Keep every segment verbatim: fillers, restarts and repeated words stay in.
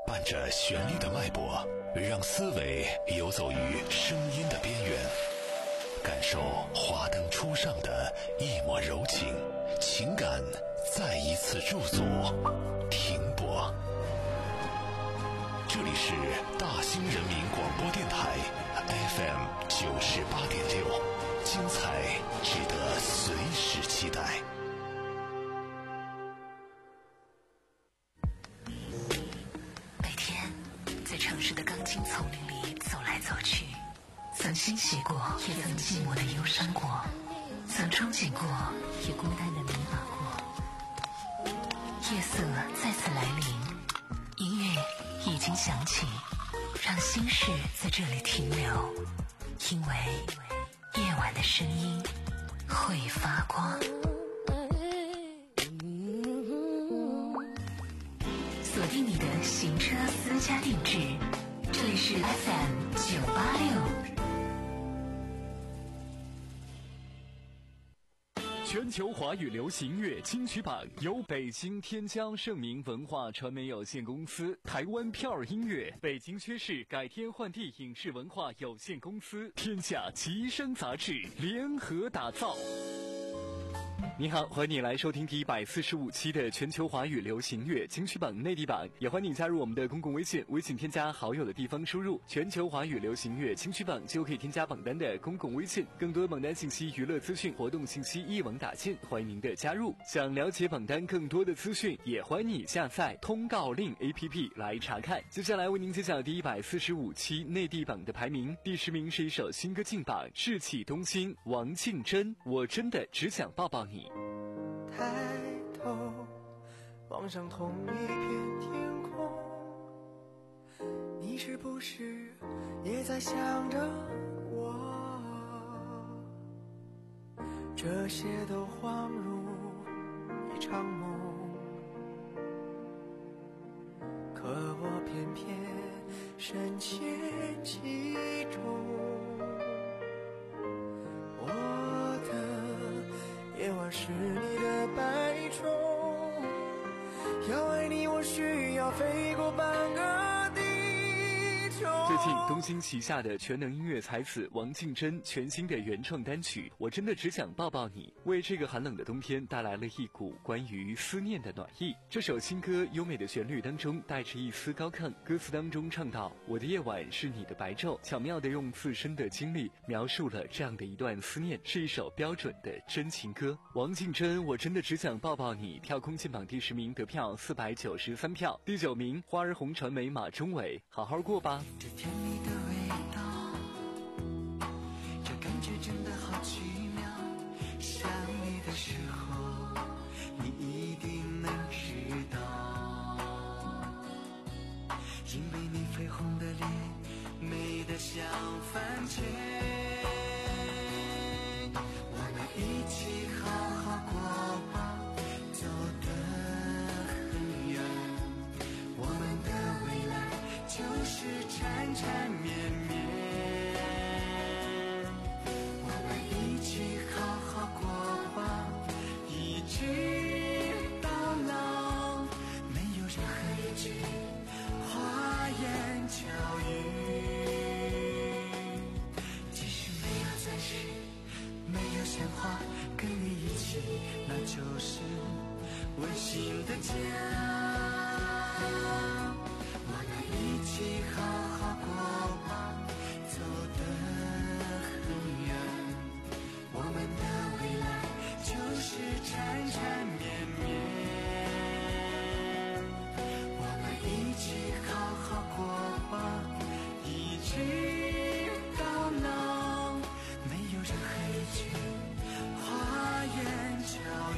伴着旋律的脉搏，让思维游走于声音的边缘，感受华灯初上的一抹柔情，情感再一次驻足停泊。这里是大兴人民广播电台 F M 九十八点六，精彩值得随时期待。 每天在城市的钢筋丛林里走来走去，曾欣喜过，也曾寂寞的忧伤过，曾憧憬过，也孤单的迷茫过。夜色再次来临，音乐已经响起，让心事在这里停留，因为夜晚的声音会发光。锁定你的行车私家定制，这里是 F M 九八六。 全球华语流行乐金曲榜由北京天江盛明文化传媒有限公司、台湾票儿音乐、北京薛氏改天换地影视文化有限公司、天下吉声杂志联合打造。你好，欢迎你来收听第一百四十五期的全球华语流行乐金曲榜内地榜，也欢迎你加入我们的公共微信，微信添加好友的地方输入全球华语流行乐金曲榜就可以添加榜单的公共微信，更多榜单信息、娱乐资讯、活动信息一网打尽，欢迎您的加入。想了解榜单更多的资讯，也欢迎你下载通告令 A P P 来查看。接下来为您揭晓第一百四十五期内地榜的排名，第十名是一首新歌进榜，士气东兴，王庆珍，我真的只想抱抱你。 抬头望向同一片天空，你是不是也在想着我？这些都恍如一场梦，可我偏偏深陷其中。我的夜晚是你的白昼，要爱你我需要飞过半个地球。 最近东兴旗下的全能音乐才子王庆珍全新的原创单曲《我真的只想抱抱你》，为这个寒冷的冬天带来了一股关于思念的暖意。这首新歌优美的旋律当中带着一丝高亢，歌词当中唱到我的夜晚是你的白昼，巧妙地用自身的经历描述了这样的一段思念，是一首标准的真情歌。王庆珍我真的只想抱抱你跳空进榜第十名，得票四百九十三票。第九名花儿红传媒马中伟，好好过吧。 这甜蜜的味道，这感觉真的好奇妙，想你的时候你一定能知道，因为你绯红的脸美得像番茄，我们一起好好过吧，走得很远，我们的未来就是缠缠绵绵，我们一起好好过吧，一直到老，没有任何一句花言巧语，即使没有钻石，没有鲜花，跟你一起那就是温馨的家。一起好好过吧，走得很远，我们的未来就是缠缠绵绵，我们一起好好过吧，一直到老，没有任何一句花言巧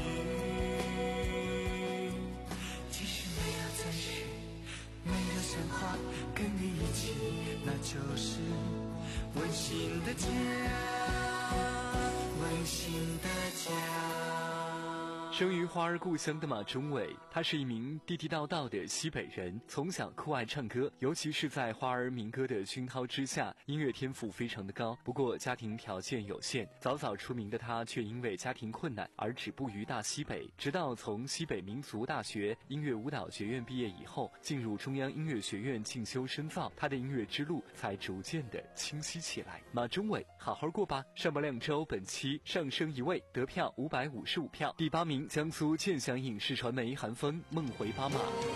语，即使没有钻石，没有鲜花，跟你一起那就是温馨的家，温馨的家。 生于花儿故乡的马中伟，他是一名地地道道的西北人，从小酷爱唱歌，尤其是在花儿民歌的熏陶之下，音乐天赋非常的高。不过家庭条件有限，早早出名的他却因为家庭困难而止步于大西北，直到从西北民族大学音乐舞蹈学院毕业以后，进入中央音乐学院进修深造，他的音乐之路才逐渐的清晰起来。马中伟，好好过吧。上播两周，本期上升一位，得票五百五十五票，第八名江苏建祥影视传媒韩风梦回巴马。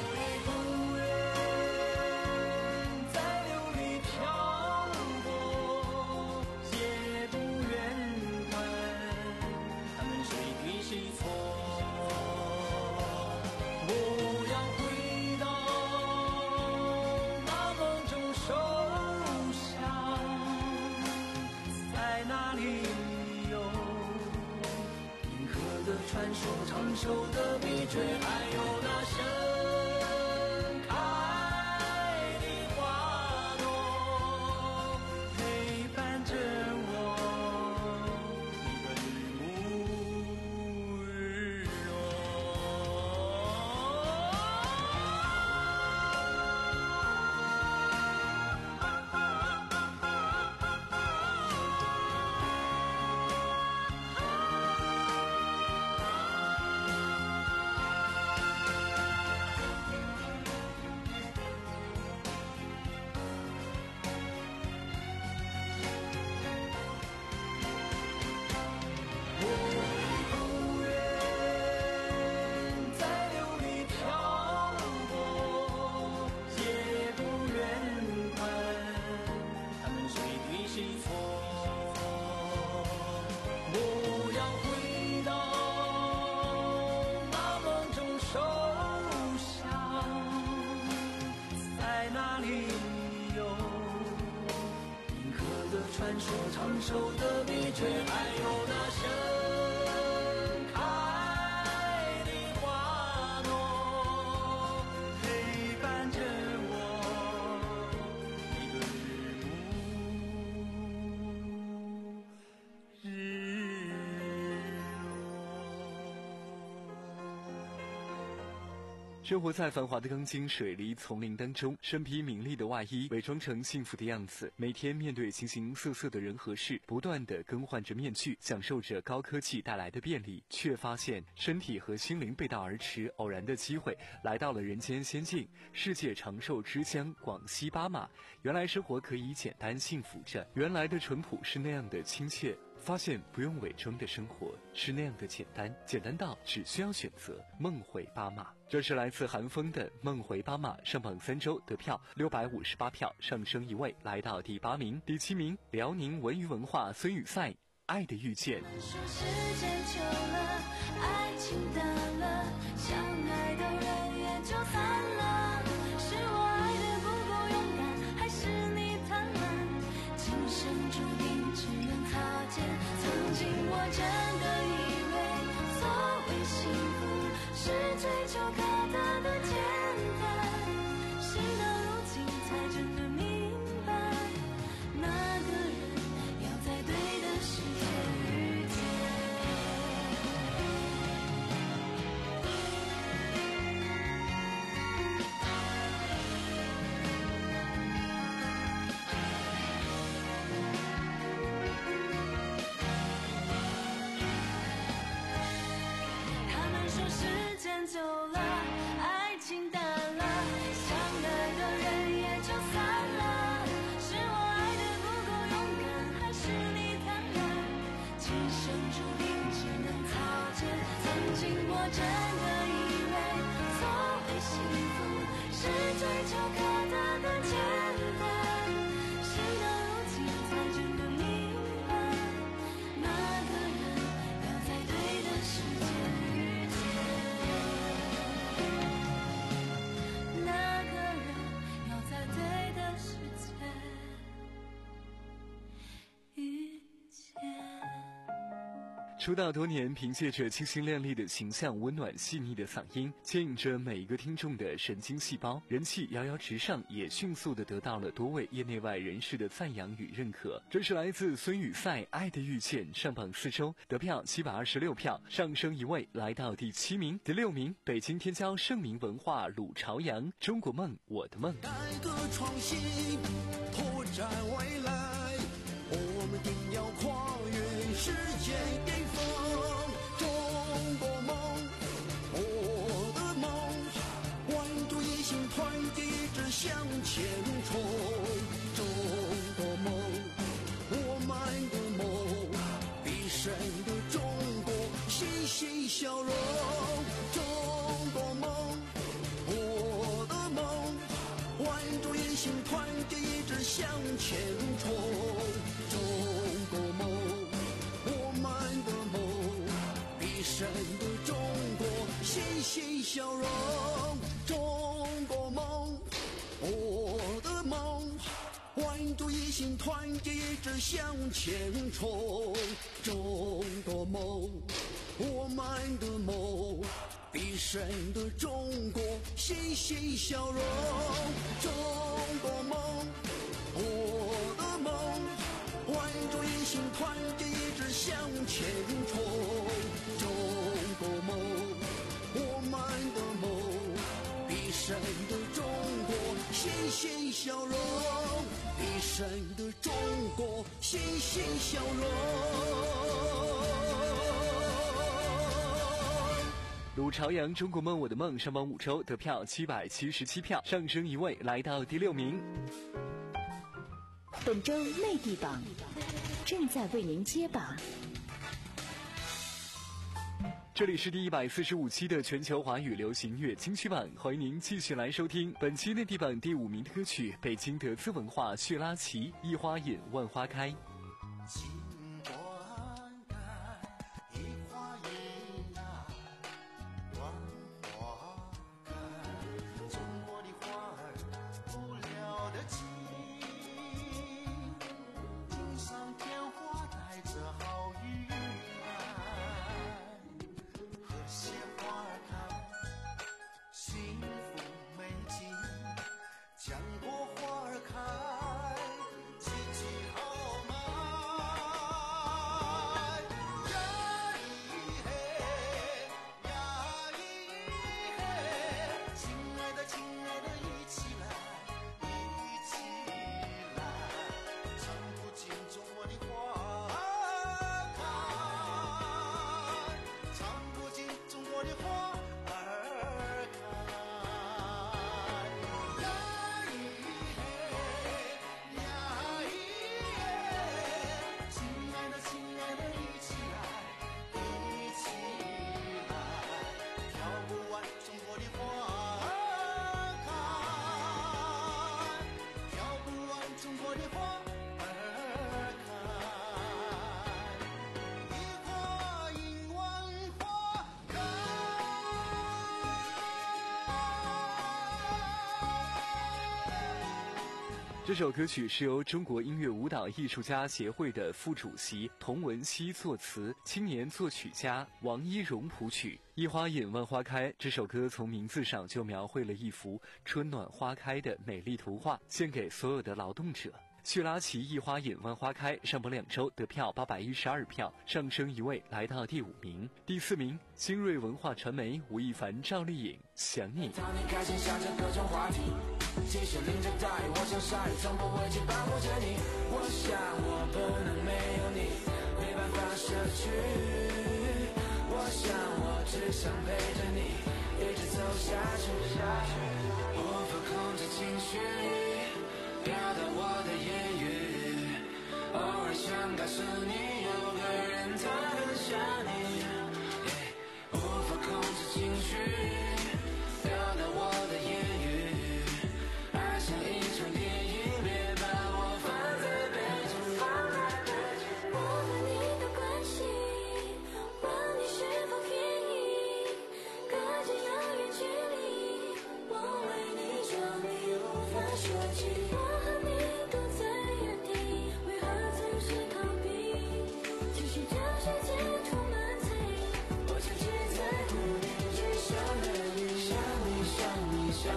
传说长寿的秘诀，还有那盛开的花朵，陪伴着我一个日暮日传说长寿的秘诀，还有那盛开的花朵，陪伴着我一个日暮日落。生活在繁华的钢筋水泥丛林当中，身披名利的外衣，伪装成幸福的样子，每天面对形形色色的人和事，不断地更换着面具，享受着高科技带来的便利，却发现身体和心灵背道而驰。偶然的机会来到了人间仙境，世界长寿之乡广西巴马。原来生活可以简单幸福着，原来的淳朴是那样的亲切，发现不用伪装的生活是那样的简单，简单到只需要选择梦回巴马。这是来自韩风的梦回巴马，上榜三周得票六百五十八票，上升一位来到第八名。第七名辽宁文娱文化孙雨赛爱的遇见。 说时间久了，爱情淡了，相爱的人也就散了。是我爱的不够勇敢，还是你贪婪？今生注定只能擦肩。曾经我真的以为，所谓幸福是追求可得的简单，事到如今才真的明白，那个人要在对的时间遇见。他们说时间久了，爱情淡出道多年，凭借着清新亮丽的形象、温暖细腻的嗓音，牵引着每一个听众的神经细胞，人气遥遥直上，也迅速地得到了多位业内外人士的赞扬与认可。这是来自孙雨赛《爱的遇见》，上榜四周，得票七百二十六票，上升一位，来到第七名。第六名，北京天骄盛名文化鲁朝阳，《中国梦，我的梦》。 改革创新，拓展未来，我们定要跨越世界巅峰。中国梦，我的梦，万众一心，团结一致向前冲。中国梦，我们的梦，必胜的中国欣欣向荣。中国梦，我的梦，万众一心，团结一致向前冲。中国梦，我们的梦，必胜的中国欣欣向荣。中国梦，我的梦，万众一心，团结一致向前冲。中国梦，我们的梦，必胜的中国欣欣向荣。中国梦，我的梦，万众一心，团结一致向前冲。中国梦，我们的梦，必胜的中国欣欣向荣，必胜的中国欣欣向荣。 鲁朝阳《中国梦，我的梦》上榜五周，得票七百七十七票，上升一位，来到第六名。 本周内地榜正在为您揭榜。 这里是第一百四十五期的全球华语流行乐金曲榜，欢迎您继续来收听本期内地榜第五名的歌曲，北京德资文化叙拉奇《一花引万花开》。这首歌曲是由中国音乐舞蹈艺术家协会的副主席童文熙作词，青年作曲家王一荣谱曲。一花引万花开，这首歌从名字上就描绘了一幅春暖花开的美丽图画，献给所有的劳动者。叙拉奇一花引万花开上榜两周，得票八百一十二票，上升一位，来到第五名。第四名，新锐文化传媒吴亦凡、赵丽颖，想你。 当你开心想着各种话题，继续淋着大雨，我像鲨鱼，从不会去保护着你。我想我不能没有你，没办法舍去。我想我只想陪着你，一直走下去。无法控制情绪，表达我的言语，偶尔想告诉你，有个人他很想你。无法控制情绪，表达我的言语，爱像一场电影，别把我放在背景，放在背景。 我和你的关系，问你是否便宜，隔着遥远距离，我为你着迷，无法说起。我和你都在原地，为何总是逃避？其实这世界充满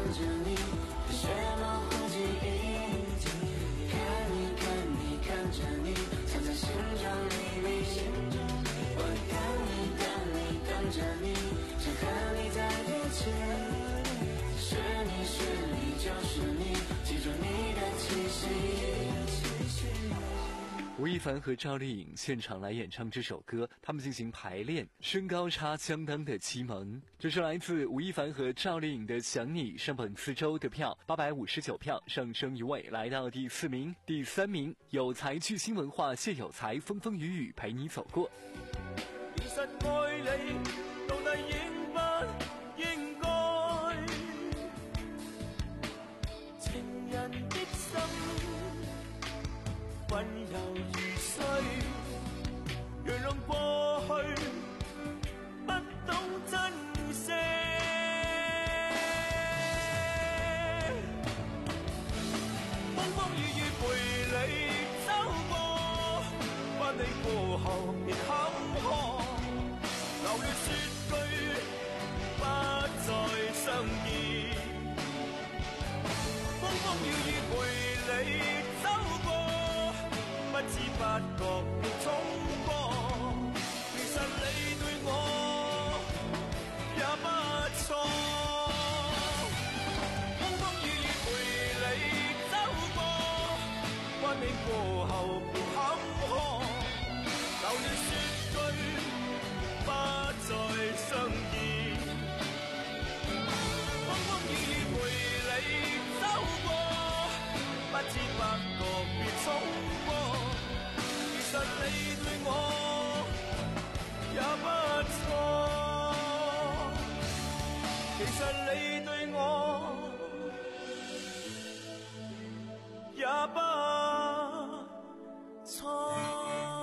着你的血模糊记忆，看你看你看着你，藏在心中秘密。我等你等你等着你，想和你在一起。是你是你就是你，记住你的气息。 吴亦凡和赵丽颖现场来演唱这首歌，他们进行排练，身高差相当的奇萌。这是来自吴亦凡和赵丽颖的《想你》，上榜四周的票八百五十九票，上升一位来到第四名。第三名，有才巨星文化谢有才，风风雨雨陪你走过。 其實愛你到底應不應該？情人的心溫柔如水，原諒過去不懂珍惜。風風雨雨陪你走過，不理過後便坎坷，流血說句不再相見。風風雨雨陪你走過，不知不覺便衝過，其實你對我也不錯。風風雨雨陪你走過，關你過後便坎坷，流淚說句不再相見。風風雨雨陪你走過，不知不覺便衝過，其實你對我也不錯，其實你對我也不錯。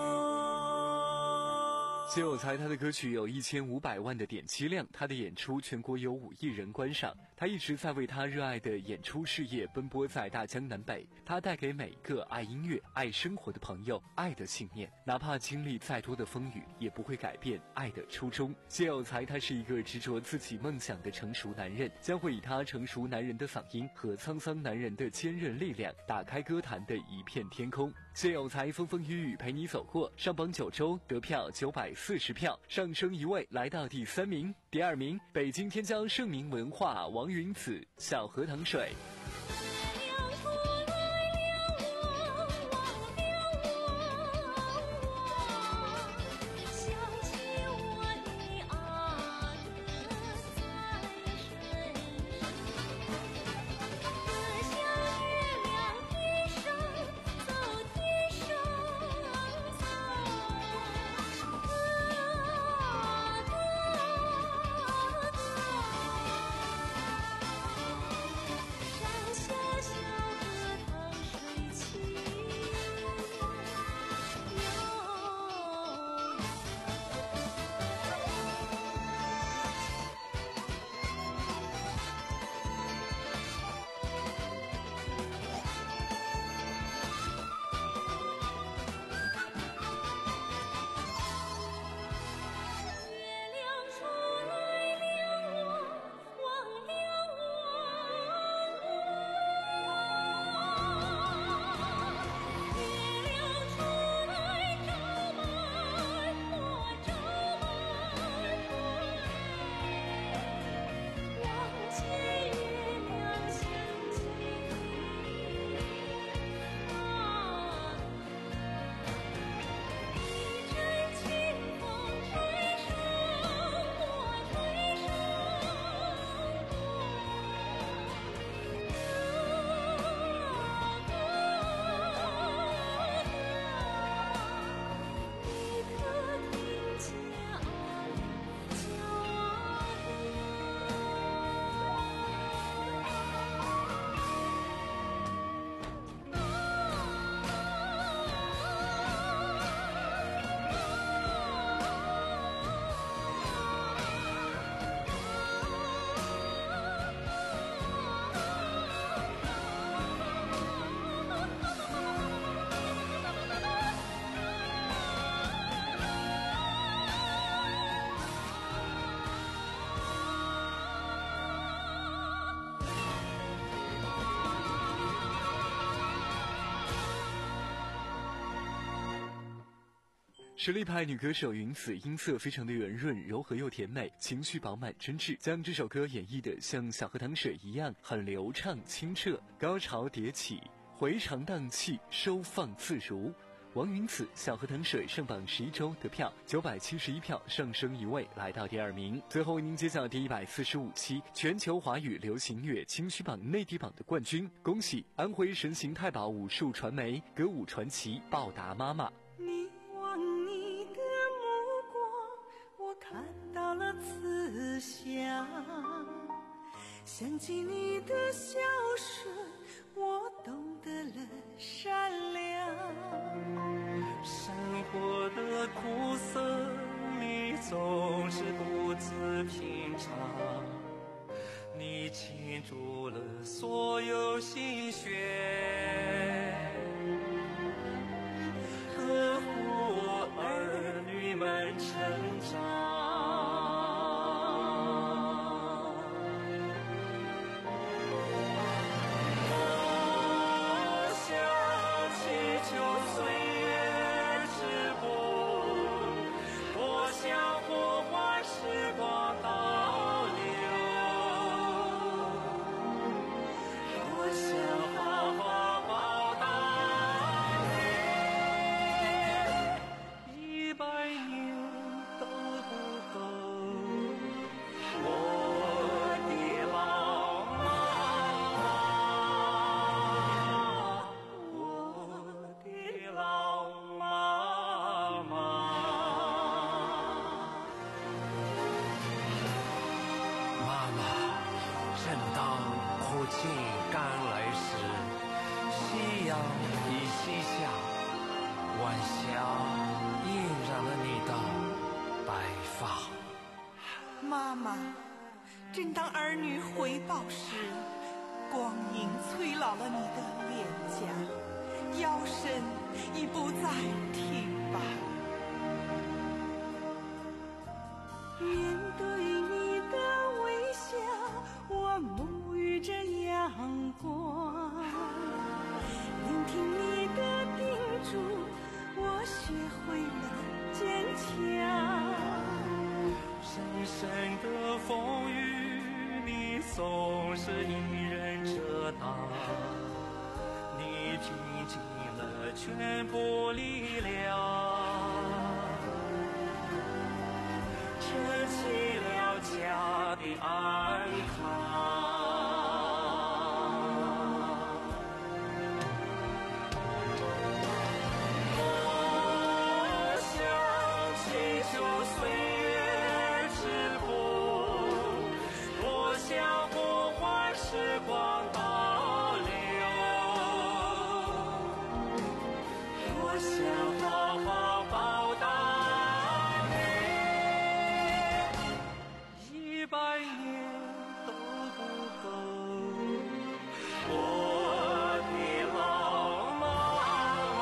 谢有才他的歌曲有一千五百万的点击量，他的演出全国有五亿人观赏。他一直在为他热爱的演出事业奔波在大江南北。他带给每个爱音乐、爱生活的朋友爱的信念，哪怕经历再多的风雨，也不会改变爱的初衷。谢有才他是一个执着自己梦想的成熟男人，将会以他成熟男人的嗓音和沧桑男人的坚韧力量，打开歌坛的一片天空。谢有才风风雨雨陪你走过，上榜九周，得票九百四十票，上升一位来到第三名。第二名，北京天骄盛名文化王云子，小河淌水。 山实力派女歌手云子音色非常的圆润、柔和又甜美，情绪饱满真挚，将这首歌演绎的像小河淌水一样很流畅清澈，高潮迭起，回肠荡气，收放自如。王云子小河淌水上榜十一周得票九百七十一票，上升一位来到第二名。最后为您揭晓第一百四十五期全球华语流行乐金曲榜内地榜的冠军，恭喜安徽神行太保武术传媒歌舞传奇报答妈妈。 你望你的目光，我看到了慈祥，想起你的孝顺，我懂得了善良。生活的苦涩，你总是不知品尝，你倾注了所有心血，呵护儿女们成长。晚霞映染了你的白发。妈妈，正当儿女回报时，光阴催老了你的脸颊，腰身已不再挺拔。面对你的微笑，我沐浴着阳光，聆听你的叮嘱，我学会了坚强。人生的风雨，你总是一人遮挡，你拼尽了全部力量，撑起了家的安康。时光倒流，我想好好报答你，一百年都不够，我的老妈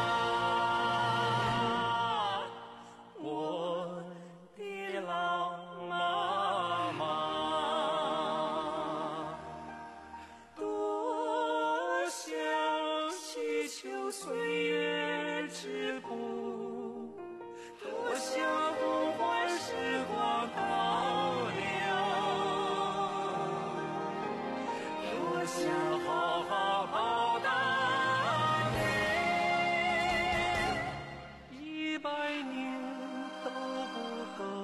妈，我的老妈妈。求岁月之步，多想不换时光倒流，多想好好报答你，一百年都不够，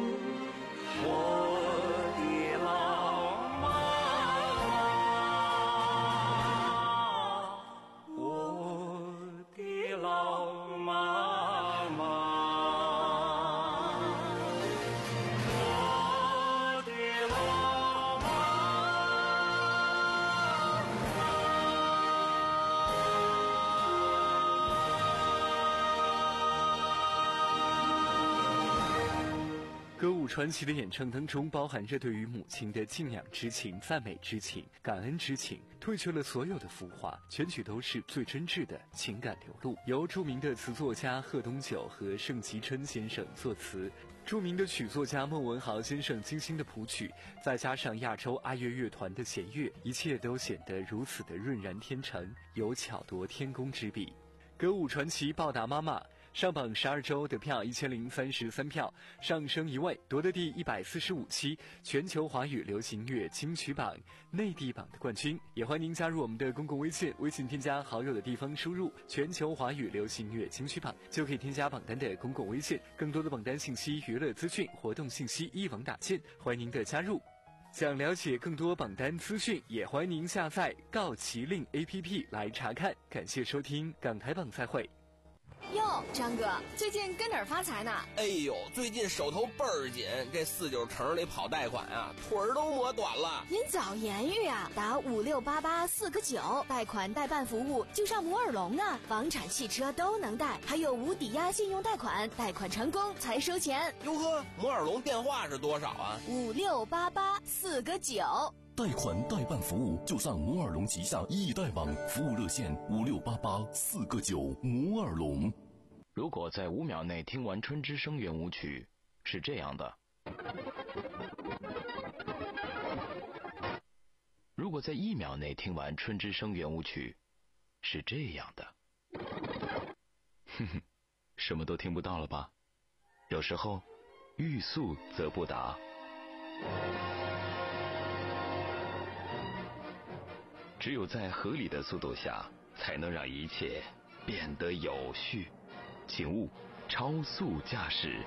我的老妈。老妈妈，我的老妈妈。歌舞传奇的演唱当中，包含着对于母亲的敬仰之情、赞美之情、感恩之情，褪去了所有的浮华，全曲都是最真挚的情感流露。由著名的词作家贺东九和盛吉春先生作词，著名的曲作家孟文豪先生精心的谱曲，再加上亚洲爱乐乐团的弦乐，一切都显得如此的润然天成，有巧夺天工之笔。歌舞传奇报答妈妈上榜十二周得票一千零三十三票，上升一位，夺得第一百四十五期全球华语流行乐金曲榜内地榜的冠军。也欢迎您加入我们的公共微信，微信添加好友的地方输入全球华语流行乐金曲榜，就可以添加榜单的公共微信。更多的榜单信息、娱乐资讯、活动信息一网打尽，欢迎您的加入。想了解更多榜单资讯，也欢迎您下载告麒麟 A P P 来查看。感谢收听港台榜，再会。 哟，张哥，最近跟哪儿发财呢？ 哎呦，最近手头倍儿紧，这四九城里跑贷款啊，腿儿都磨短了。 您早言语啊，打五六八八四个九，贷款代办服务就上摩尔龙啊，房产、汽车都能贷，还有无抵押信用贷款，贷款成功才收钱。 哟呵，摩尔龙电话是多少啊？ 五六八八四个九。 贷款代办服务就上摩尔龙旗下易贷网，服务热线五六八八四个九。摩尔龙。 如果在五秒内听完春之声圆舞曲，是这样的；如果在一秒内听完春之声圆舞曲，是这样的。哼哼，什么都听不到了吧？有时候，欲速则不达。只有在合理的速度下，才能让一切变得有序。请勿超速驾驶。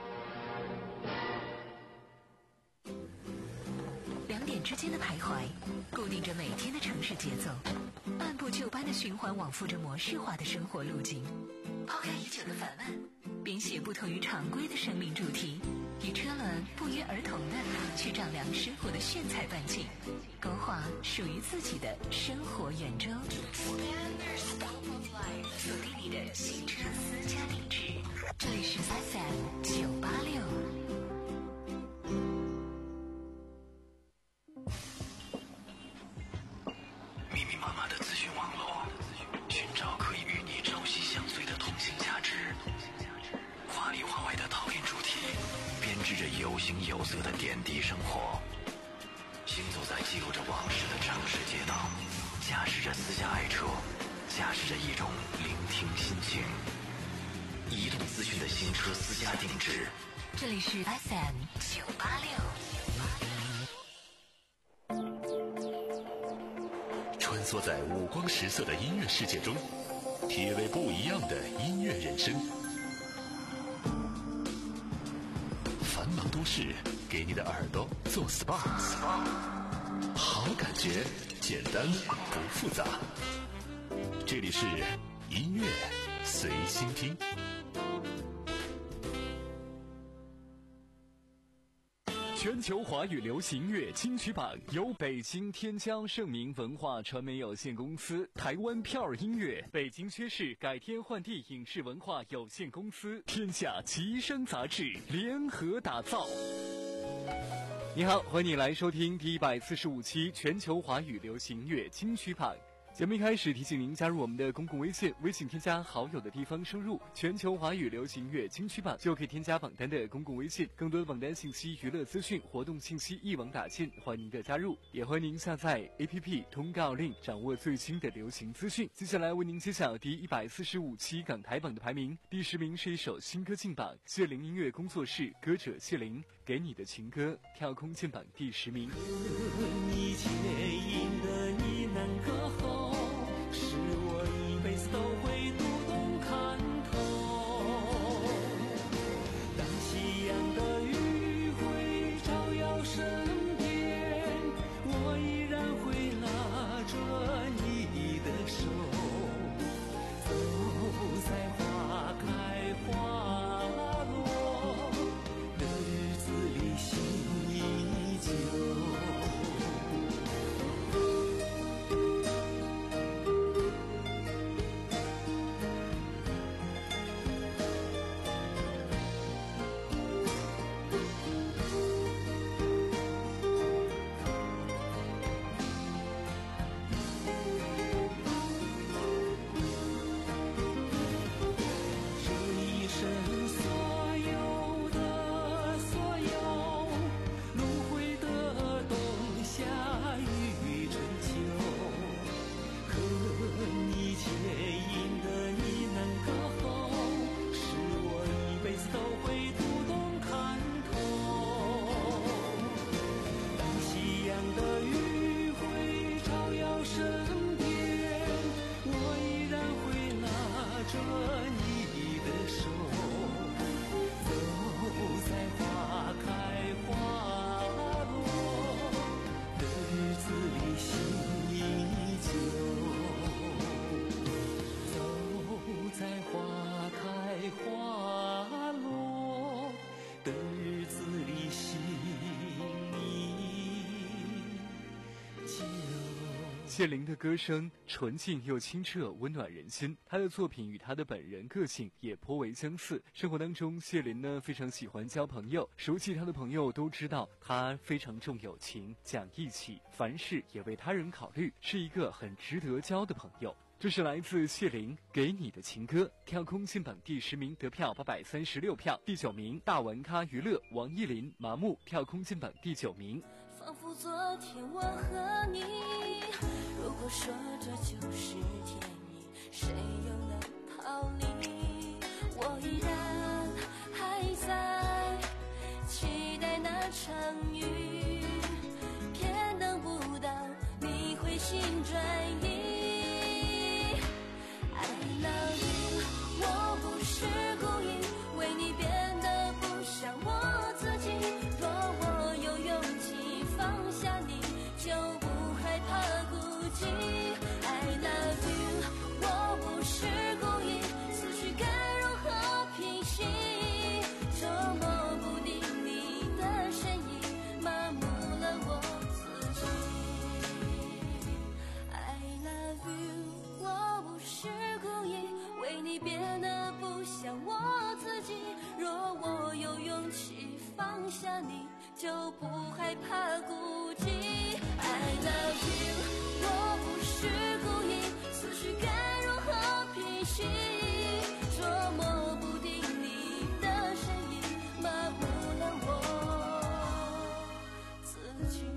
两点之间的徘徊，固定着每天的城市节奏，按部就班的循环往复着模式化的生活路径。抛开已久的烦闷，编写不同于常规的生命主题，与车轮不约而同的去丈量生活的炫彩半径，勾画属于自己的生活圆周。锁定你的新车私家定制，这里是 F M 九八六。 密密麻麻的资讯网络，寻找可以与你朝夕相随的同性价值。华里华外的讨厌主题，编织着有形有色的点滴生活。行走在记录着往事的城市街道，驾驶着私家爱车，驾驶着一种聆听心情。移动资讯的新车私家定制， 这里是 F M 九八六。 穿梭在五光十色的音乐世界中，体味不一样的音乐人生。繁忙都市给你的耳朵做 S P A， 好感觉，简单不复杂。这里是音乐随心听。 全球华语流行乐金曲榜由北京天江盛明文化传媒有限公司、台湾票儿音乐、北京薛氏改天换地影视文化有限公司、天下奇声杂志联合打造。你好，欢迎你来收听第一百四十五期全球华语流行乐金曲榜。节目一开始提醒您加入我们的公共微信，微信添加好友的地方输入全球华语流行乐金曲榜，就可以添加榜单的公共微信。更多的榜单信息、娱乐资讯、活动信息一网打尽，欢迎您的加入。也欢迎您下载 A P P 通告令，掌握最新的流行资讯。接下来为您揭晓第一百四十五期港台榜的排名。第十名是一首新歌进榜，谢灵音乐工作室歌者谢灵给你的情歌跳空进榜第十名。 你牵引的呢喃歌喉，是我一辈子都会读懂看透。当夕阳的余晖照耀身边，我依然会拉着你的手，走在花开花落的日子里，心依旧。 肌肉。 谢玲的歌声纯净又清澈，温暖人心。她的作品与她的本人个性也颇为相似。生活当中，谢玲呢非常喜欢交朋友，熟悉她的朋友都知道，她非常重友情，讲义气，凡事也为他人考虑，是一个很值得交的朋友。这是来自谢玲给你的情歌，跳空进榜第十名，得票八百三十六票。第九名大玩咖娱乐，王艺林麻木，跳空进榜第九名。 仿佛昨天我和你，如果说这就是天意，谁又能逃离？我依然还在期待那场雨，偏等不到你回心转意。I love you， 我不是故意为你变得不像我自己，若我有勇气放下你，就不害怕孤寂。I love you， 我不是故意，思绪该如何平息？捉摸不定你的身影，麻木了我自己。I love you， 我不是故意为你变得不像我自己，若我有勇气放下你，就不害怕孤寂。I love you， 我不是故意，思绪该如何平息？捉摸不定你的身影，麻木了我自己。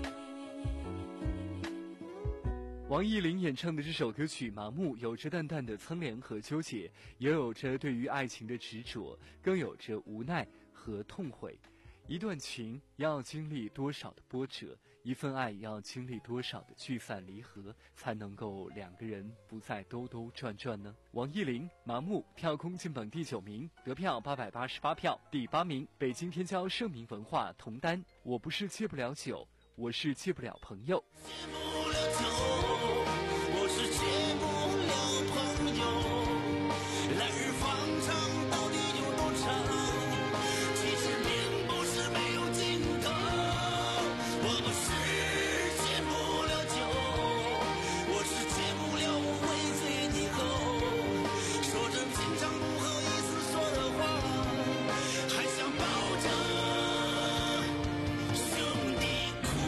王艺林演唱的这首歌曲《麻木》，有着淡淡的苍凉和纠结，也有着对于爱情的执着，更有着无奈和痛悔。一段情要经历多少的波折，一份爱要经历多少的聚散离合，才能够两个人不再兜兜转转呢？王艺林《麻木》跳空进榜第九名，得票八百八十八票。第八名，北京天骄盛名文化同单，我不是戒不了酒，我是戒不了朋友。 戒不了酒，我是戒不了朋友，来日方长到底有多长？其实并不是没有尽头。我不是戒不了酒，我是戒不了微醉以后，说着平常不好意思说的话，还想抱着兄弟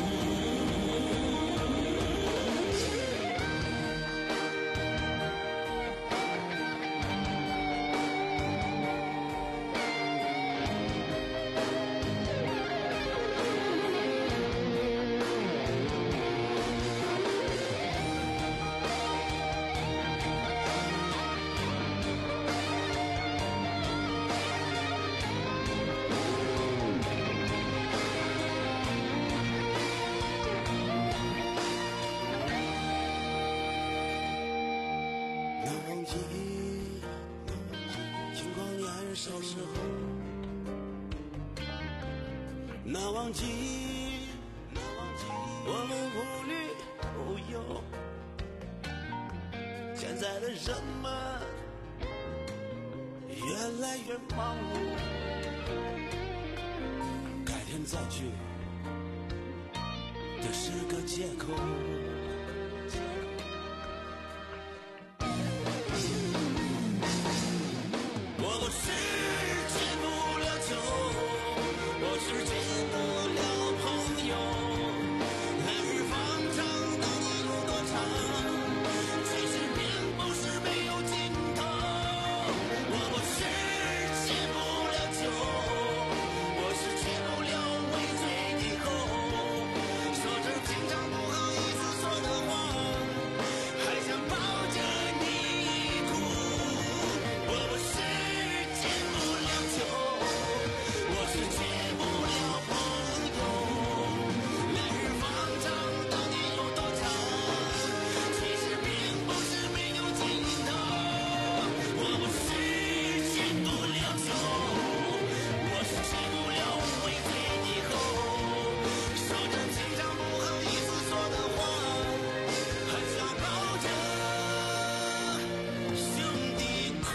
难忘记，我们无虑无忧。现在的人们越来越忙碌，改天再聚，这是个借口。我不是戒不了酒，我是戒不了朋友，来日方长到底有多长？其实并不是没有尽头。我不是戒不了酒，我是戒不了微醉以后，说着平常不好意思说的话，还想抱着你哭。我不是戒不了酒，我是戒不了朋友，来日方长到底有多长？其实并不是没有尽头。我不是戒不了酒，我是戒不了微醉以后，说着平常不好意思说的话，还想抱着兄弟哭。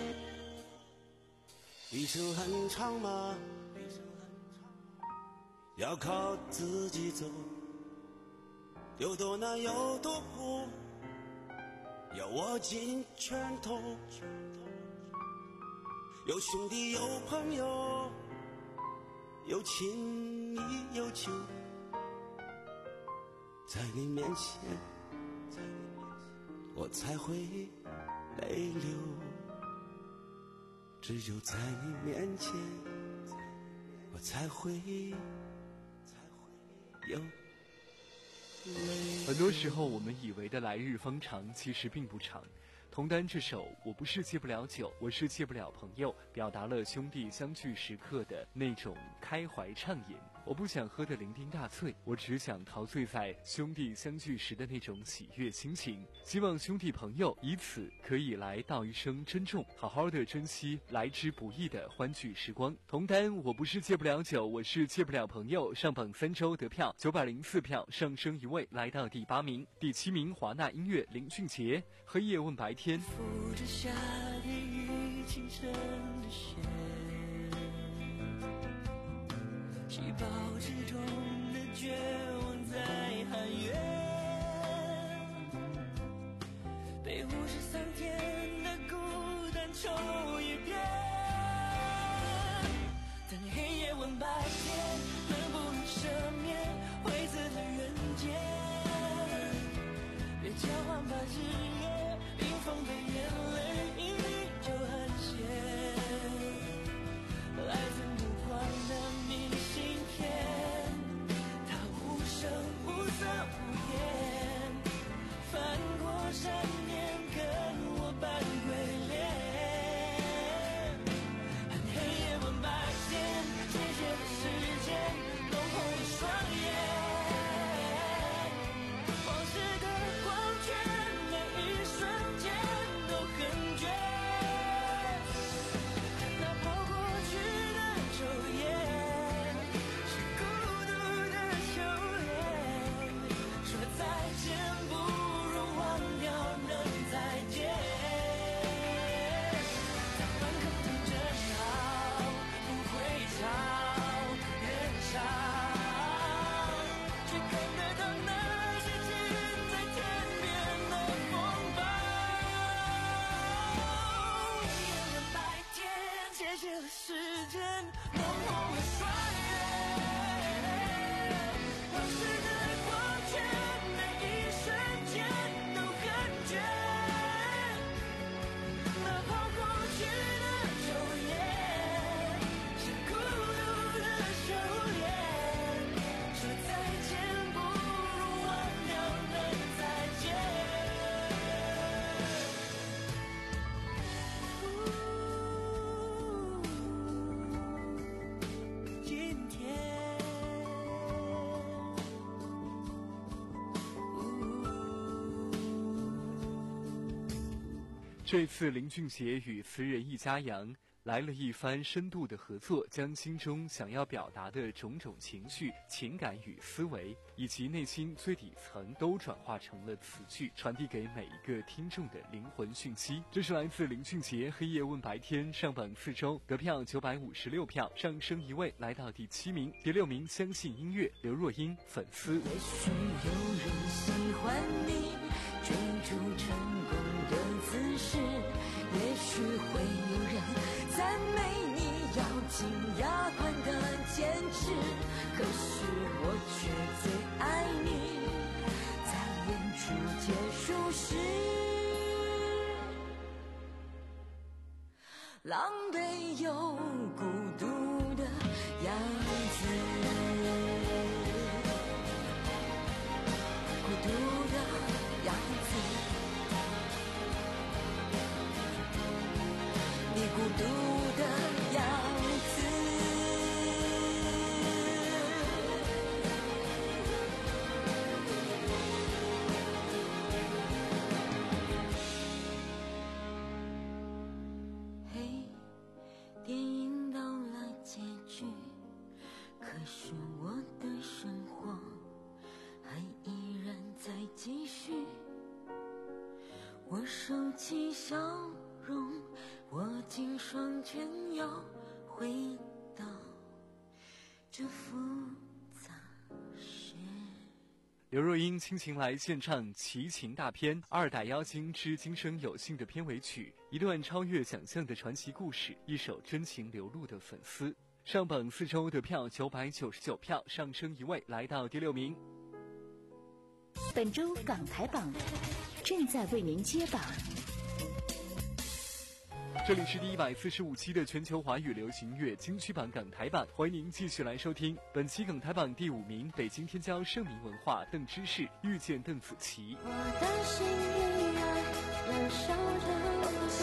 一生很长吗？ 要靠自己走，有多难有多苦，要握紧拳头。有兄弟有朋友，有亲亦有情，在你面前我才会泪流，只有在你面前我才会有泪。 很多时候我们以为的来日方长，其实并不长。同单这首我不是戒不了酒，我是戒不了朋友，表达了兄弟相聚时刻的那种开怀畅饮。我不想喝得酩酊大醉，我只想陶醉在兄弟相聚时的那种喜悦心情。希望兄弟朋友以此可以来道一声珍重，好好的珍惜来之不易的欢聚时光。同单我不是戒不了酒，我是戒不了朋友，上榜三周得票九百零四票，上升一位来到第八名。第七名华纳音乐林俊杰，黑夜问白天。 浮着夏天与清晨的雪，细胞之中的绝望在喊冤，被五十三天的孤单抽一遍，等黑夜问白天，能不能赦免灰色的人间，别交换把日夜冰封的眼泪一滴就很咸，来自目光的明信片，它无声无色无言，翻过山巅跟我扮鬼脸，恨黑夜问白天，谢谢的时间弄红了双眼，往事的光圈每一瞬间都很绝，那跑过去的昼夜是孤独的修炼，说再见不如忘掉能再见，在门口等真好不会吵人少，却看得到那些近在天边的风暴，夜晚白天谢谢了时间弄红了双眼，往事的光圈每一瞬间都很绝，那跑过去的昼夜是孤独的修炼，说再见不如忘掉能再见，今天这次林俊杰与词人易家扬来了一番深度的合作，将心中想要表达的种种情绪、情感与思维，以及内心最底层都转化成了词句，传递给每一个听众的灵魂讯息。这是来自林俊杰《黑夜问白天》上榜四周，得票九百五十六票，上升一位来到第七名。第六名相信音乐刘若英粉丝。 也许有人喜欢你追逐成功的姿势，也许会有人赞美你咬紧牙关的坚持，可是我却最爱你在演出结束时狼狈又孤独的样子，孤独的样子，你孤独的样子，嘿，电影到了结局，可是我的生活还依然在继续，我收起笑容，握紧双拳，又回到这复刘若英倾情来献唱奇情大片《二代妖精之今生有幸》的片尾曲，一段超越想象的传奇故事，一首真情流露的粉丝。上榜四周得票九百九十九票，上升一位来到第六名。 本周港台榜正在为您揭榜。 这里是第一百四十五期的全球华语流行乐金曲榜港台榜，欢迎您继续来收听。本期港台榜第五名，北京天骄盛名文化邓芝士遇见邓紫棋。 我的心依然燃烧着，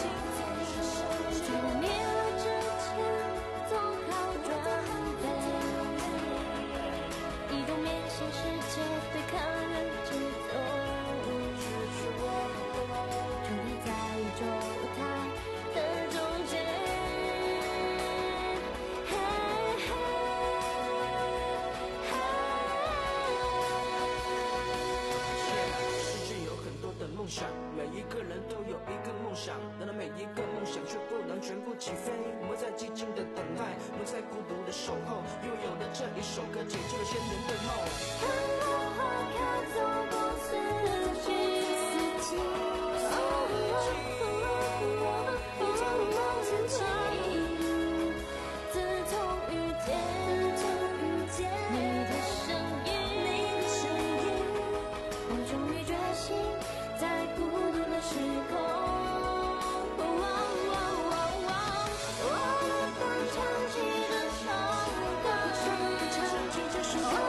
在灭了之前做好准备，移动面向世界对抗人之走，重叠在宇宙舞台的中间。 世界有很多的梦想，每一个人都有一个梦想，然而每一个梦想却不能全部起飞。我们在寂静的等待，我们在孤独的守候，又有了这一首歌，解救了千年的梦。 看落花开，走过四季，四季，哦哦自从遇见你的声音，我终于觉醒在孤独的时空。我们唱起这首歌，唱起这首歌，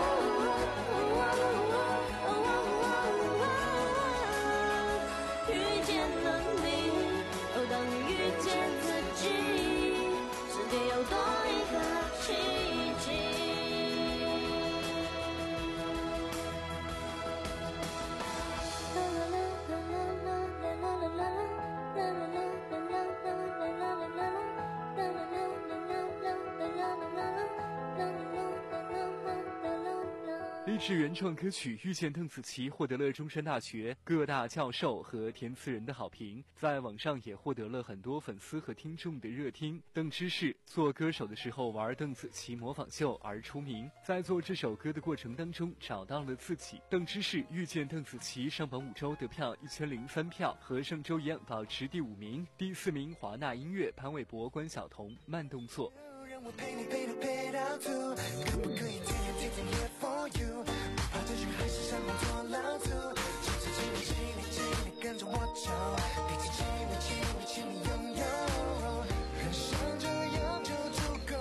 遇见了你，哦，当你遇见自己，世界又多一个奇迹。 励志原创歌曲《遇见邓紫棋》获得了中山大学各大教授和填词人的好评，在网上也获得了很多粉丝和听众的热听。邓芝士做歌手的时候玩邓紫棋模仿秀而出名，在做这首歌的过程当中找到了自己。邓芝士遇见邓紫棋上榜五周得票一千零三票，和上周一样保持第五名。第四名华纳音乐潘玮柏关晓彤慢动作。 让我陪你陪你陪到吐，可不可以天天天天 here for you？ 不怕这句还是上工做老粗，请请请你请你请你跟着我走，彼此请你请你请你拥有，人生这样就足够。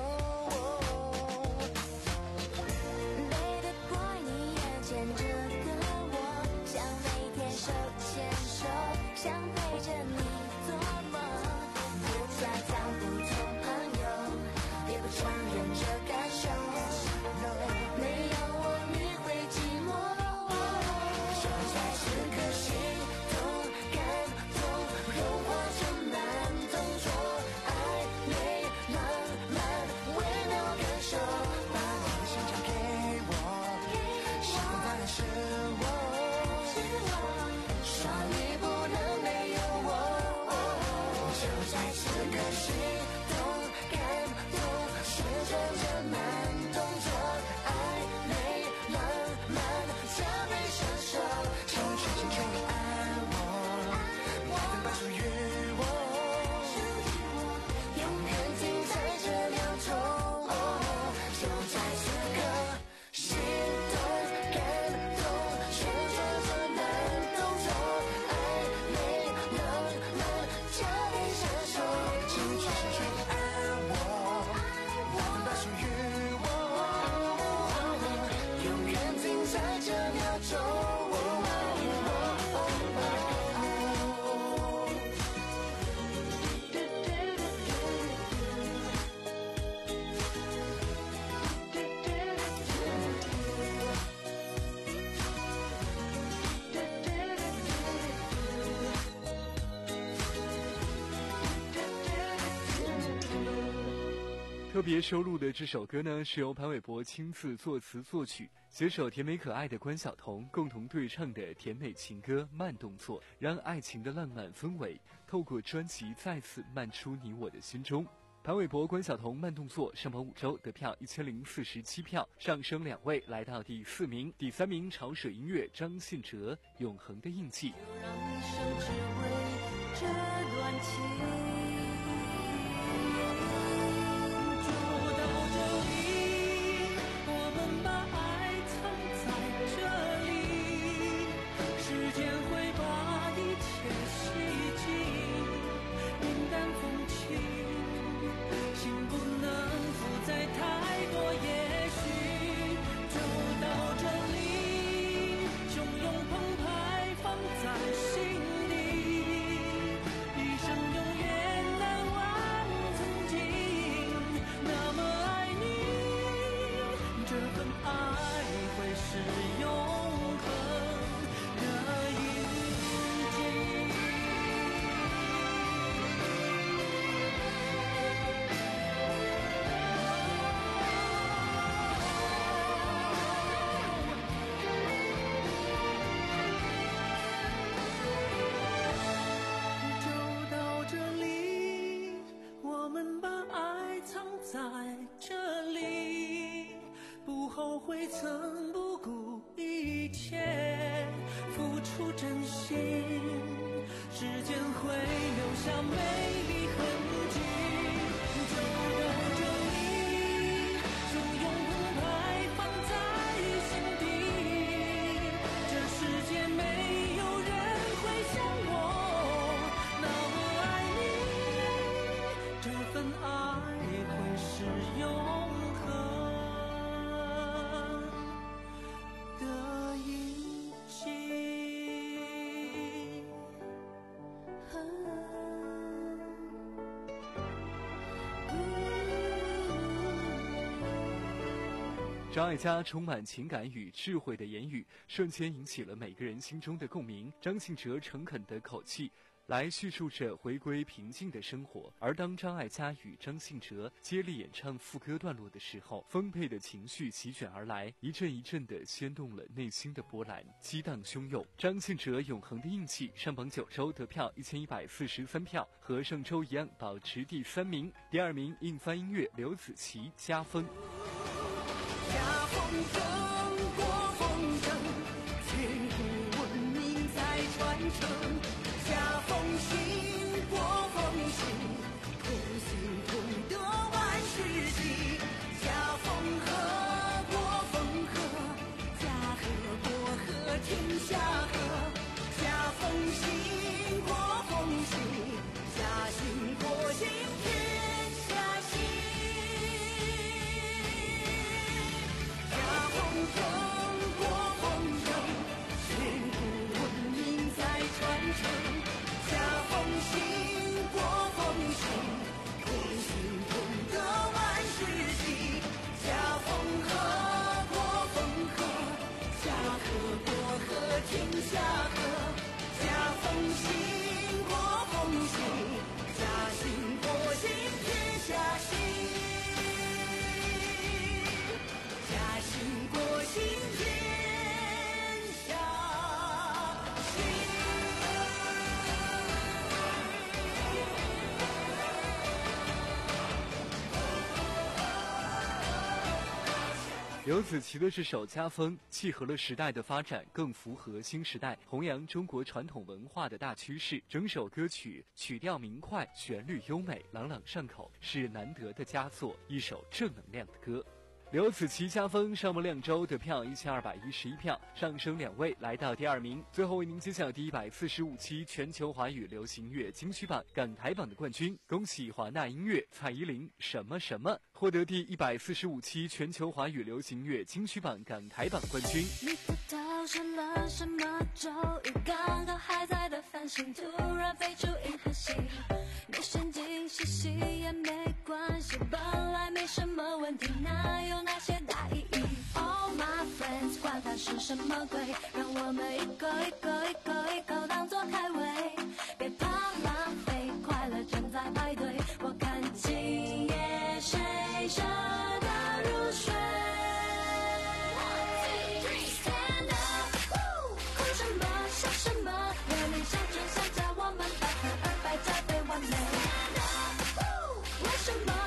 Baby boy， 你眼前这个我，想每天手牵手，想陪着你做梦，不再当不做朋友，也不承认这感受，没有我你会寂寞。就在此刻心动感动，融化成慢动作，暧昧浪漫，微妙感受， 把你的心交给我，喜欢当然是我，说你不能没有我。就在此刻心动感动，顺着这慢动作，暧昧浪漫，这被享受，请全心全意爱我，百分百属于我，永远停在这秒钟。就在此刻心动感动，顺着这慢动作，暧昧浪漫，这被享受，请全心全意爱我，百分百属于我，永远停在这秒钟。 特别收录的这首歌呢，是由潘玮柏亲自作词作曲，携手甜美可爱的关晓彤共同对唱的甜美情歌《慢动作》，让爱情的浪漫氛围透过专辑再次漫出你我的心中。 潘玮柏、关晓彤慢动作上榜五周，得票一千零四十七票，上升两位来到第四名。第三名潮水音乐张信哲《永恒的印记》。 让一生只为这段情。 后悔曾不顾一切付出真心，时间会留下美丽痕迹。走到这里，从永恒牌放在心底，这世界没有人会像我那么爱你，这份爱会是永张艾嘉充满情感与智慧的言语，瞬间引起了每个人心中的共鸣。张信哲诚恳的口气，来叙述着回归平静的生活。而当张艾嘉与张信哲接力演唱副歌段落的时候，丰沛的情绪席卷而来，一阵一阵的掀动了内心的波澜，激荡汹涌。张信哲《永恒的印记》上榜九周，得票一千一百四十三票，和上周一样保持第三名。第二名印发音乐刘子琪《家风》。 家风筝过风筝，千古文明在传承。家风行过风行，同心同德万事兴。家风和过风和，家和过和天下和。家风行过风行，家行过行天下行。风过风筝，千古文明在传承。家风行过风行，同心同德万事兴。家风和过风和，家和过和天下和。家风行过风行，家行过行天下行。家行过行天下行。 刘子琪的这首《家风》契合了时代的发展，更符合新时代弘扬中国传统文化的大趋势。整首歌曲曲调明快，旋律优美，朗朗上口，是难得的佳作，一首正能量的歌。刘子琪《家风》上榜两周，得票一千二百一十一票，上升两位来到第二名。最后为您揭晓第一百四十五期全球华语流行乐金曲榜港台榜的冠军，恭喜华纳音乐蔡依林什么什么获得第一百四十五期全球华语流行乐金曲榜港台榜冠军。 你不知道上了什么咒语，刚刚还在的繁星突然飞出银河系，你神经兮兮也没关系，本来没什么问题，哪有那些大意义 ？All my friends， 管它是什么鬼，让我们一个一个一个一个当作开胃，别怕浪费，快乐正在排队，我看今夜谁舍得入睡。Stand up， 哭什么笑什么，热烈想着想着我们百分二百加倍完美。Stand up， 为什么？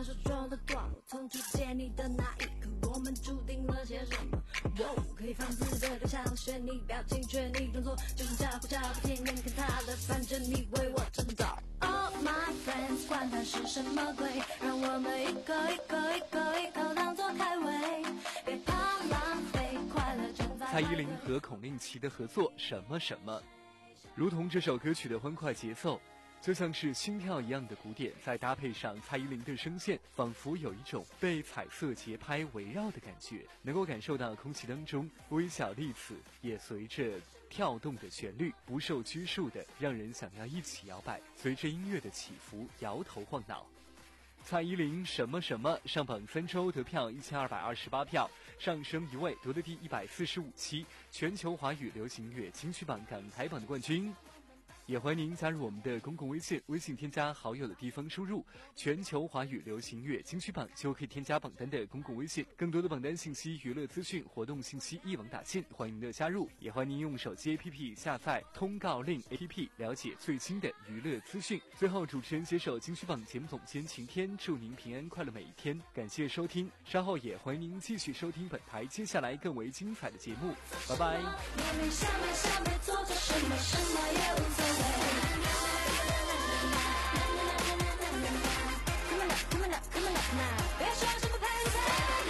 感受中的光，我从初见你的那一刻，我们注定了些什么？哦，可以放肆的对象，学你表情，学你动作，就算叫不叫不听，眼看他的，反正你为我成长。Oh my friends， 管它是什么鬼，让我们一个一个一个一个当作开胃，别怕浪费，快乐正在。 蔡依林和孔令奇的合作什么什么，如同这首歌曲的欢快节奏，就像是心跳一样的鼓点，再搭配上蔡依林的声线，仿佛有一种被彩色节拍围绕的感觉，能够感受到空气当中微小粒子也随着跳动的旋律，不受拘束的让人想要一起摇摆，随着音乐的起伏摇头晃脑。蔡依林什么什么上榜三周得票一千二百二十八票，上升一位，夺得第一百四十五期全球华语流行乐金曲榜港台榜的冠军。也欢迎您加入我们的公共微信，微信添加好友的地方输入全球华语流行乐金曲榜，就可以添加榜单的公共微信，更多的榜单信息、娱乐资讯、活动信息一网打尽，欢迎您的加入。也欢迎您用手机 A P P 下载通告令 A P P 了解最新的娱乐资讯。最后，主持人携手金曲榜节目总监晴天，祝您平安快乐每一天，感谢收听，稍后也欢迎您继续收听本台接下来更为精彩的节目，拜拜。 你想没想没做着什么，什么也无所谓。Coming up, coming up, coming up now， 别说什么陪陪。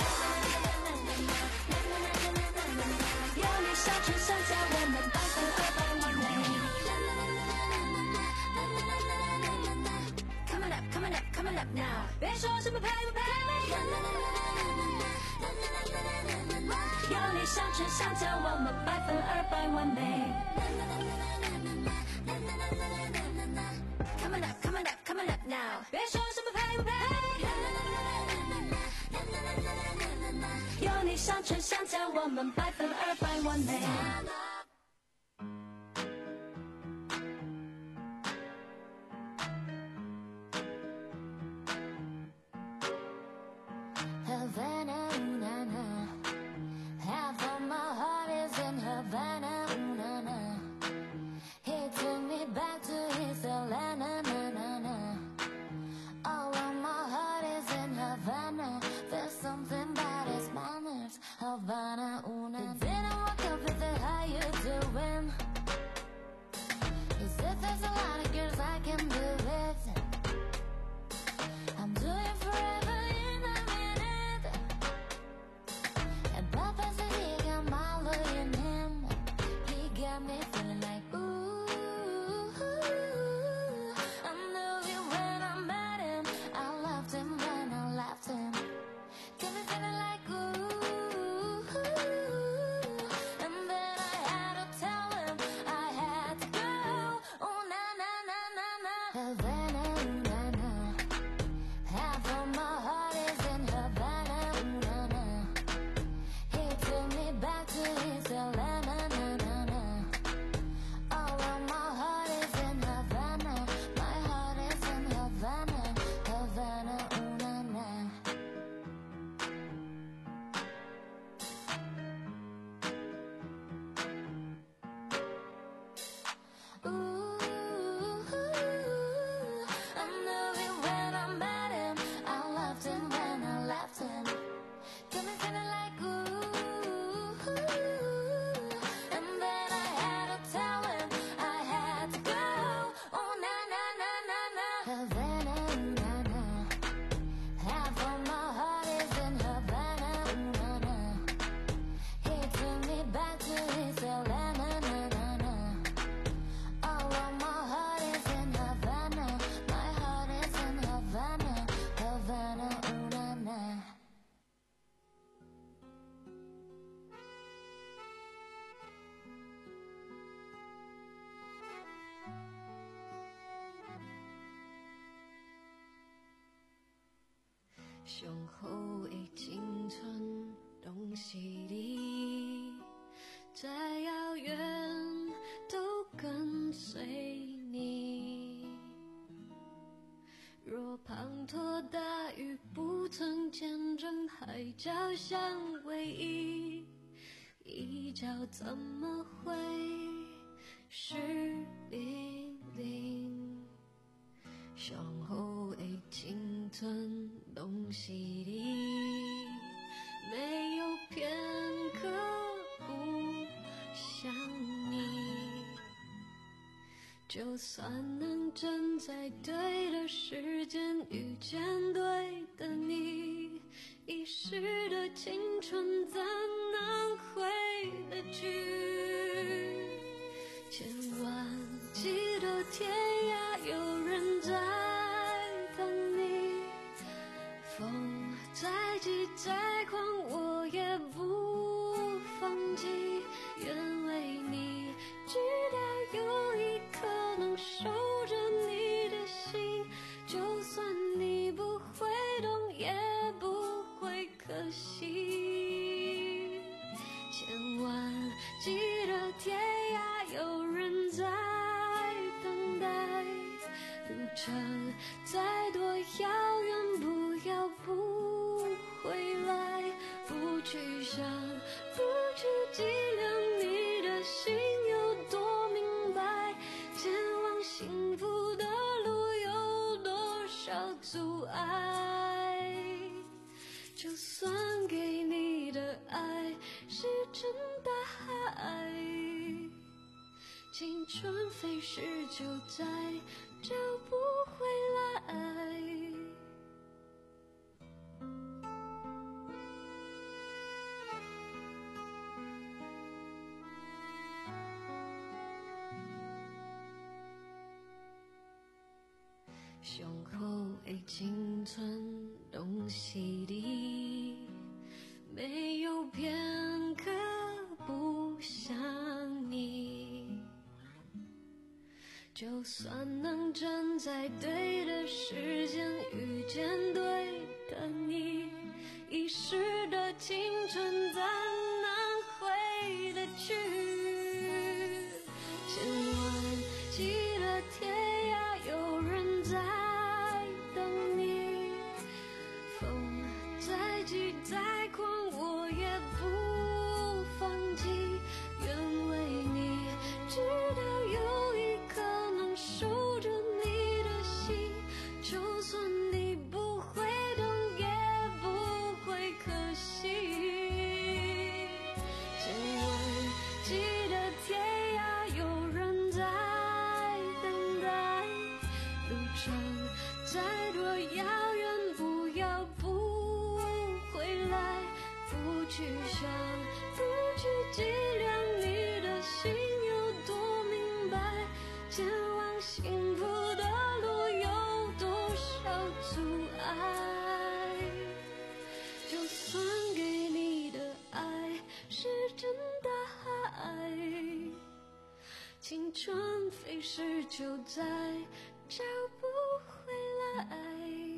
有你小春香叫我们百分二百完美。Coming up, coming up, coming up now， 别说什么陪不陪。有你小春香叫我们百分二百完美。Coming up, coming up, coming up now， 别说什么陪不陪。有你小春香叫我们百分二百完美。 Havana, ooh, na, na. Half of my heart is in Havana, ooh, na, na. He took me back to his Atlanta, na, na, na. All of my heart is in Havana. There's something about his manners, Havana, ooh, na, na. Didn't walk up with the how you doing. As if there's a lot of girls I can do with. I'm doing forever in a minute. And Papa said he got my love in him. He got me feeling like ooh. I knew it when I met him. I loved him when I left him. Got me feeling like ooh. And then I had to tell him I had to go. Oh na na na na na. Havana, ooh, na na. Half of my heart is in Havana, ooh, na na. He took me back to his Atlanta, na na na. All of my heart is in Havana. My heart is in Havana, Havana, ooh, na na. Ooh, I knew it when I met him. I loved him when I left him. Got me feeling like ooh. And then I had to tell him I had to go. Oh na na na na na. Havana, ooh, na na. Half of my heart is in Havana, ooh, na na. He took me back to his Atlanta, na na na. All of my heart is in Havana. My heart is in Havana, Havana, ooh, na na. 胸口已经存东西里，再遥远都跟随你。若滂沱大雨不曾见证海角相偎依，一角怎么会湿淋淋？ 上好的青春拢是你，没有片刻不想你。就算能站在对的时间遇见对的你，一时的青春怎能回得去？千万记得天涯有人在等你，风再急再狂我也不放弃，愿为你直到有一刻能守着你的心，就算你不会懂也不会可惜。千万记得天涯有人在等待，路程再多遥远不要不回来，不去想不去计量你的心有多明白，前往幸福的路有多少阻碍，就算给你的爱是真的爱，青春飞逝就再找不回来。胸口的青春拢是你，没有片刻不想你。就算能站在对的时间遇见对的你，一时的青春怎能回得去？千万记得天涯有人在等你，风再急再狂我也不放弃，愿为你直到有一刻能守着你的心，就算你不会懂也不会可惜。千万记得天涯有人在等待，路程再多遥远不要不回来，不去想不去计量你的心有多明白，前往幸福的路有多少阻碍，就算给你的爱是真的爱，青春飞逝就再找不回来。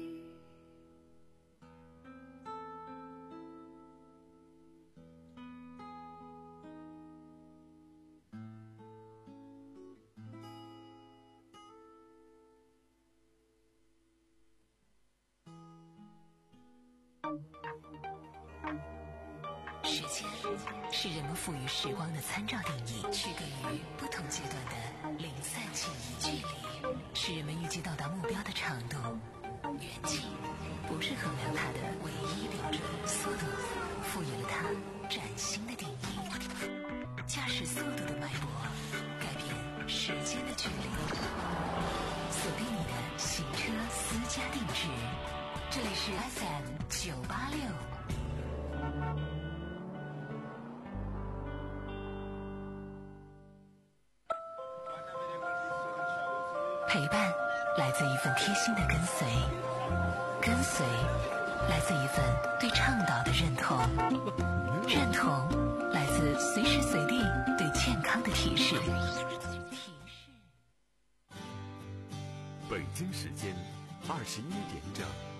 时间是人们赋予时光的参照定义，区隔于不同阶段的零散记忆距离，是人们预计到达目标的长度。远近不是衡量它的唯一标准，速度赋予了它崭新的定义。驾驶速度的脉搏，改变时间的距离。锁定你的行车私家定制，这里是 F M 九八六。陪伴来自一份贴心的跟随，跟随来自一份对倡导的认同，认同来自随时随地对健康的提示。 北京时间二十一点整。